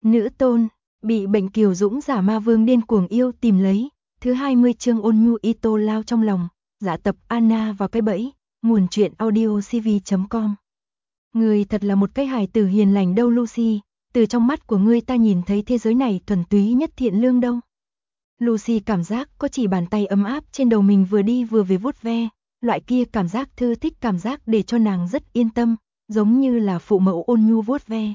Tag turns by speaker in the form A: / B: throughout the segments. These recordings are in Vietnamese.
A: Nữ tôn, bị bệnh kiều dũng giả ma vương điên cuồng yêu tìm lấy, thứ 20 chương ôn nhu Ito lao trong lòng, giả tập Anna vào cái bẫy, nguồn truyện audio cv.com. Ngươi thật là một cái hài tử hiền lành đâu Lucy, từ trong mắt của ngươi ta nhìn thấy thế giới này thuần túy nhất thiện lương đâu. Lucy cảm giác có chỉ bàn tay ấm áp trên đầu mình vừa đi vừa về vuốt ve, loại kia cảm giác thư thích, cảm giác để cho nàng rất yên tâm, giống như là phụ mẫu ôn nhu vuốt ve.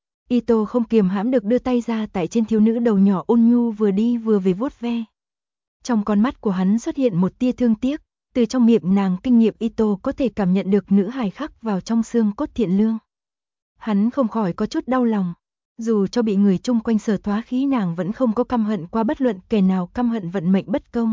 A: Ito không kiềm hãm được đưa tay ra tại trên thiếu nữ đầu nhỏ ôn nhu vừa đi vừa về vuốt ve. Trong con mắt của hắn xuất hiện một tia thương tiếc, từ trong miệng nàng kinh nghiệm Ito có thể cảm nhận được nữ hài khắc vào trong xương cốt thiện lương. Hắn không khỏi có chút đau lòng, dù cho bị người chung quanh sờ thoá khí nàng vẫn không có căm hận qua bất luận kẻ nào, căm hận vận mệnh bất công.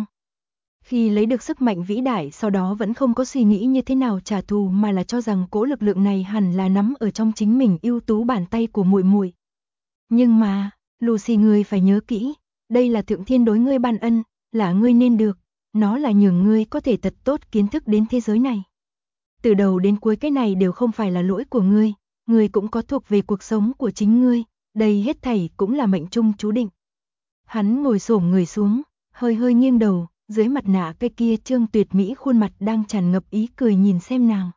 A: Khi lấy được sức mạnh vĩ đại sau đó vẫn không có suy nghĩ như thế nào trả thù mà là cho rằng cỗ lực lượng này hẳn là nắm ở trong chính mình ưu tú bàn tay của muội muội. Nhưng mà, Lucy ngươi phải nhớ kỹ, đây là thượng thiên đối ngươi ban ân, là ngươi nên được, nó là nhường ngươi có thể thật tốt kiến thức đến thế giới này. Từ đầu đến cuối cái này đều không phải là lỗi của ngươi cũng có thuộc về cuộc sống của chính ngươi, đây hết thảy cũng là mệnh trung chú định. Hắn ngồi xổm người xuống, hơi hơi nghiêng đầu, dưới mặt nạ cái kia trương tuyệt mỹ khuôn mặt đang tràn ngập ý cười nhìn xem nàng.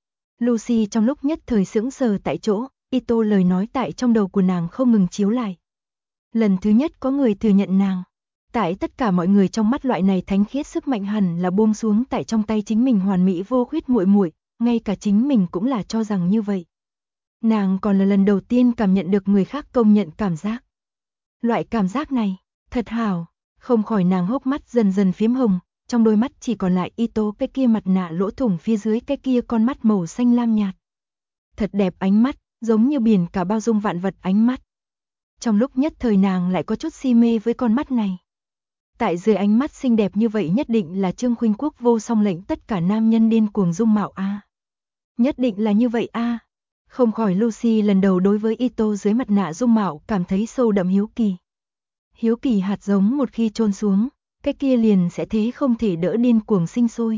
A: Lucy trong lúc nhất thời sững sờ tại chỗ, Ito lời nói tại trong đầu của nàng không ngừng chiếu lại. Lần thứ nhất có người thừa nhận nàng. Tại tất cả mọi người trong mắt loại này thánh khiết sức mạnh hẳn là buông xuống tại trong tay chính mình hoàn mỹ vô khuyết muội muội, ngay cả chính mình cũng là cho rằng như vậy. Nàng còn là lần đầu tiên cảm nhận được người khác công nhận cảm giác. Loại cảm giác này, thật hảo, không khỏi nàng hốc mắt dần dần phiếm hồng, trong đôi mắt chỉ còn lại Ito cái kia mặt nạ lỗ thủng phía dưới cái kia con mắt màu xanh lam nhạt. Thật đẹp ánh mắt, giống như biển cả bao dung vạn vật ánh mắt. Trong lúc nhất thời nàng lại có chút si mê với con mắt này. Tại dưới ánh mắt xinh đẹp như vậy nhất định là Trương Khuynh Quốc vô song lệnh tất cả nam nhân điên cuồng dung mạo a. Nhất định là như vậy a. Không khỏi Lucy lần đầu đối với Ito dưới mặt nạ dung mạo cảm thấy sâu đậm hiếu kỳ. Hiếu kỳ hạt giống một khi chôn xuống, cái kia liền sẽ thế không thể đỡ điên cuồng sinh sôi.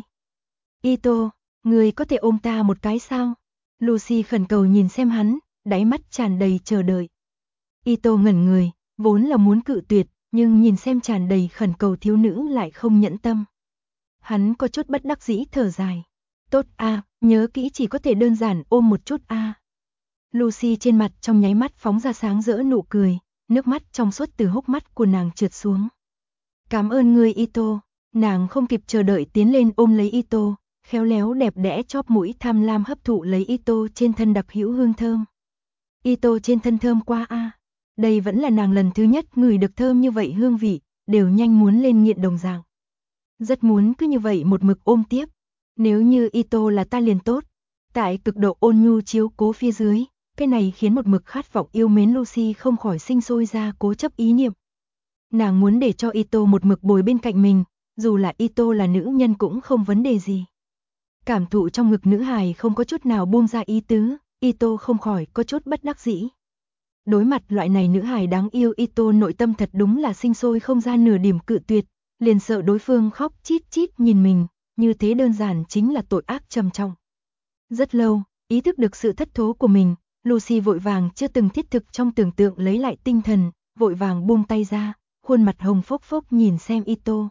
A: Ito, người có thể ôm ta một cái sao? Lucy khẩn cầu nhìn xem hắn, đáy mắt tràn đầy chờ đợi. Ito ngẩn người, vốn là muốn cự tuyệt, nhưng nhìn xem tràn đầy khẩn cầu thiếu nữ lại không nhẫn tâm. Hắn có chút bất đắc dĩ thở dài. Tốt a, nhớ kỹ chỉ có thể đơn giản ôm một chút a. Lucy trên mặt trong nháy mắt phóng ra sáng rỡ nụ cười, nước mắt trong suốt từ hốc mắt của nàng trượt xuống. Cảm ơn ngươi Ito, nàng không kịp chờ đợi tiến lên ôm lấy Ito, khéo léo đẹp đẽ chóp mũi tham lam hấp thụ lấy Ito trên thân đặc hữu hương thơm. Ito trên thân thơm qua a. Đây vẫn là nàng lần thứ nhất ngửi được thơm như vậy hương vị, đều nhanh muốn lên nghiện đồng dạng. Rất muốn cứ như vậy một mực ôm tiếp. Nếu như Ito là ta liền tốt. Tại cực độ ôn nhu chiếu cố phía dưới, cái này khiến một mực khát vọng yêu mến Lucy không khỏi sinh sôi ra cố chấp ý niệm. Nàng muốn để cho Ito một mực bồi bên cạnh mình, dù là Ito là nữ nhân cũng không vấn đề gì. Cảm thụ trong ngực nữ hài không có chút nào buông ra ý tứ, Ito không khỏi có chút bất đắc dĩ. Đối mặt loại này nữ hài đáng yêu, Ito nội tâm thật đúng là sinh sôi không ra nửa điểm cự tuyệt, liền sợ đối phương khóc chít chít nhìn mình, như thế đơn giản chính là tội ác trầm trọng. Rất lâu, ý thức được sự thất thố của mình, Lucy vội vàng chưa từng thiết thực trong tưởng tượng lấy lại tinh thần, vội vàng buông tay ra, khuôn mặt hồng phốc phốc nhìn xem Ito.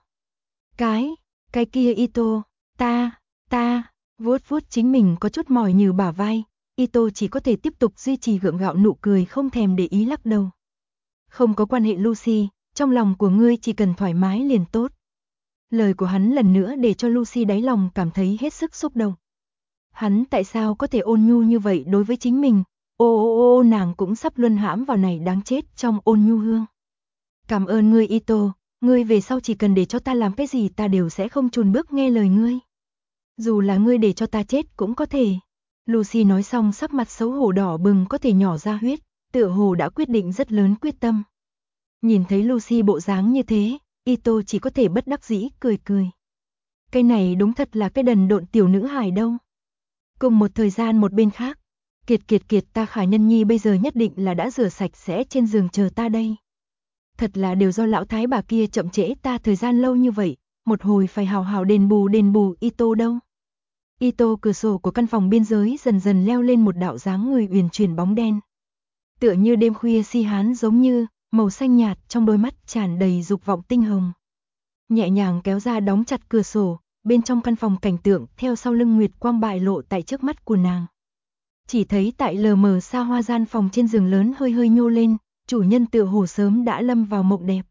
A: Cái kia Ito, ta, vuốt vuốt chính mình có chút mỏi như bả vai, Ito chỉ có thể tiếp tục duy trì gượng gạo nụ cười không thèm để ý lắc đầu. Không có quan hệ Lucy, trong lòng của ngươi chỉ cần thoải mái liền tốt. Lời của hắn lần nữa để cho Lucy đáy lòng cảm thấy hết sức xúc động. Hắn tại sao có thể ôn nhu như vậy đối với chính mình, ô nàng cũng sắp luân hãm vào này đáng chết trong ôn nhu hương. Cảm ơn ngươi Ito, ngươi về sau chỉ cần để cho ta làm cái gì ta đều sẽ không chùn bước nghe lời ngươi. Dù là ngươi để cho ta chết cũng có thể. Lucy nói xong sắc mặt xấu hổ đỏ bừng có thể nhỏ ra huyết, tựa hồ đã quyết định rất lớn quyết tâm. Nhìn thấy Lucy bộ dáng như thế, Ito chỉ có thể bất đắc dĩ cười cười. Cái này đúng thật là cái đần độn tiểu nữ hài đâu. Cùng một thời gian một bên khác, Kiệt ta Khả Nhân Nhi bây giờ nhất định là đã rửa sạch sẽ trên giường chờ ta đây. Thật là đều do lão thái bà kia chậm trễ ta thời gian lâu như vậy, một hồi phải hào hào đền bù Ito đâu. Ito cửa sổ của căn phòng biên giới dần dần leo lên một đạo dáng người uyển chuyển bóng đen. tựa như đêm khuya si hán giống như, màu xanh nhạt trong đôi mắt tràn đầy dục vọng tinh hồng. Nhẹ nhàng kéo ra đóng chặt cửa sổ, bên trong căn phòng cảnh tượng theo sau lưng nguyệt quang bại lộ tại trước mắt của nàng. Chỉ thấy tại lờ mờ xa hoa gian phòng trên giường lớn hơi hơi nhô lên, chủ nhân tựa hồ sớm đã lâm vào mộng đẹp.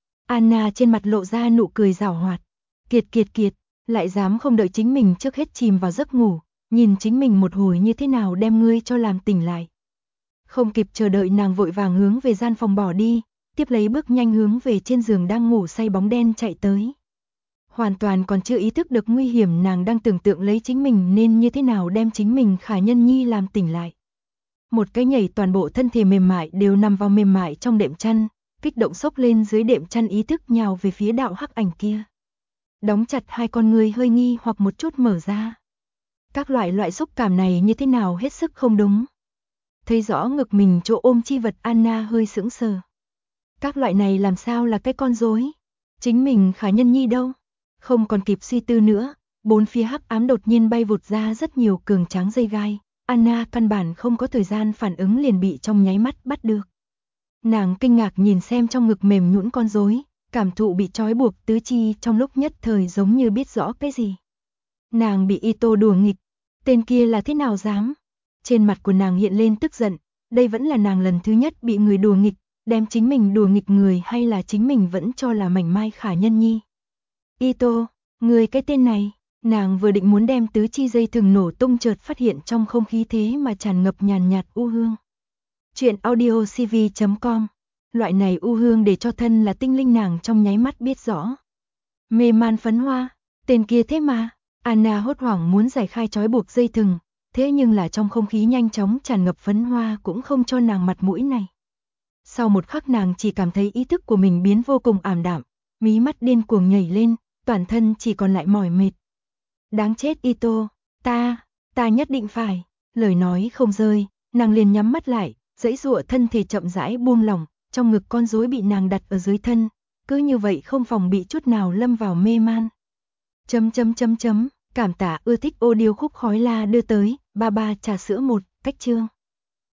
A: Anna trên mặt lộ ra nụ cười giảo hoạt. Kiệt, lại dám không đợi chính mình trước hết chìm vào giấc ngủ, nhìn chính mình một hồi như thế nào đem ngươi cho làm tỉnh lại. Không kịp chờ đợi nàng vội vàng hướng về gian phòng bỏ đi, tiếp lấy bước nhanh hướng về trên giường đang ngủ say bóng đen chạy tới. Hoàn toàn còn chưa ý thức được nguy hiểm, nàng đang tưởng tượng lấy chính mình nên như thế nào đem chính mình Khả Nhân Nhi làm tỉnh lại. Một cái nhảy toàn bộ thân thể mềm mại đều nằm vào mềm mại trong đệm chăn, kích động xốc lên dưới đệm chăn ý thức nhào về phía đạo hắc ảnh kia. Đóng chặt hai con ngươi hơi nghi hoặc một chút mở ra. Các loại xúc cảm này như thế nào hết sức không đúng. Thấy rõ ngực mình chỗ ôm chi vật, Anna hơi sững sờ. Các loại này làm sao là cái con rối? Chính mình Khả Nhân Nhi đâu? Không còn kịp suy tư nữa, bốn phía hắc ám đột nhiên bay vụt ra rất nhiều cường tráng dây gai. Anna căn bản không có thời gian phản ứng liền bị trong nháy mắt bắt được. Nàng kinh ngạc nhìn xem trong ngực mềm nhũn con rối, cảm thụ bị trói buộc tứ chi trong lúc nhất thời giống như biết rõ cái gì. Nàng bị Ito đùa nghịch, tên kia là thế nào dám? Trên mặt của nàng hiện lên tức giận, đây vẫn là nàng lần thứ nhất bị người đùa nghịch, đem chính mình đùa nghịch người hay là chính mình vẫn cho là mảnh mai Khả Nhân Nhi. Ito, người cái tên này, nàng vừa định muốn đem tứ chi dây thừng nổ tung chợt phát hiện trong không khí thế mà tràn ngập nhàn nhạt u hương. Chuyện audio cv.com, loại này u hương để cho thân là tinh linh nàng trong nháy mắt biết rõ. Mê man phấn hoa, tên kia thế mà, Anna hốt hoảng muốn giải khai trói buộc dây thừng, thế nhưng là trong không khí nhanh chóng tràn ngập phấn hoa cũng không cho nàng mặt mũi này. Sau một khắc nàng chỉ cảm thấy ý thức của mình biến vô cùng ảm đạm, mí mắt điên cuồng nhảy lên, toàn thân chỉ còn lại mỏi mệt. Đáng chết Ito, ta nhất định phải, lời nói không rơi, nàng liền nhắm mắt lại, giãy giụa thân thể chậm rãi buông lỏng, trong ngực con rối bị nàng đặt ở dưới thân, cứ như vậy không phòng bị chút nào lâm vào mê man. Cảm tạ ưa thích audio khúc khói la đưa tới, 33 trà sữa 1, cách chương.